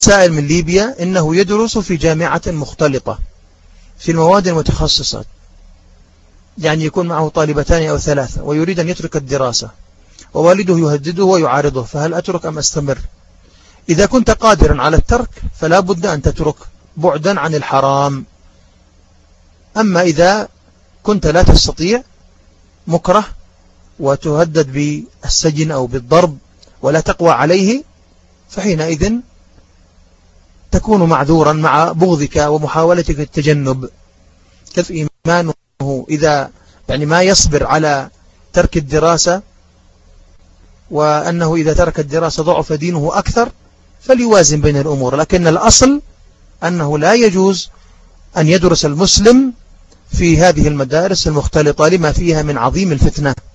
سائل من ليبيا إنه يدرس في جامعة مختلطة في المواد المتخصصة، يعني يكون معه طالبتان أو ثلاثة ويريد أن يترك الدراسة، ووالده يهدده ويعارضه، فهل أترك أم أستمر؟ إذا كنت قادرا على الترك فلا بد أن تترك بعدا عن الحرام. أما إذا كنت لا تستطيع، مكره وتهدد بالسجن أو بالضرب ولا تقوى عليه، فحينئذ تكون معذورا مع بغضك ومحاولتك التجنب. كيف إيمانه إذا يعني ما يصبر على ترك الدراسة، وأنه إذا ترك الدراسة ضعف دينه أكثر، فليوازن بين الأمور. لكن الأصل أنه لا يجوز أن يدرس المسلم في هذه المدارس المختلطة لما فيها من عظيم الفتنة.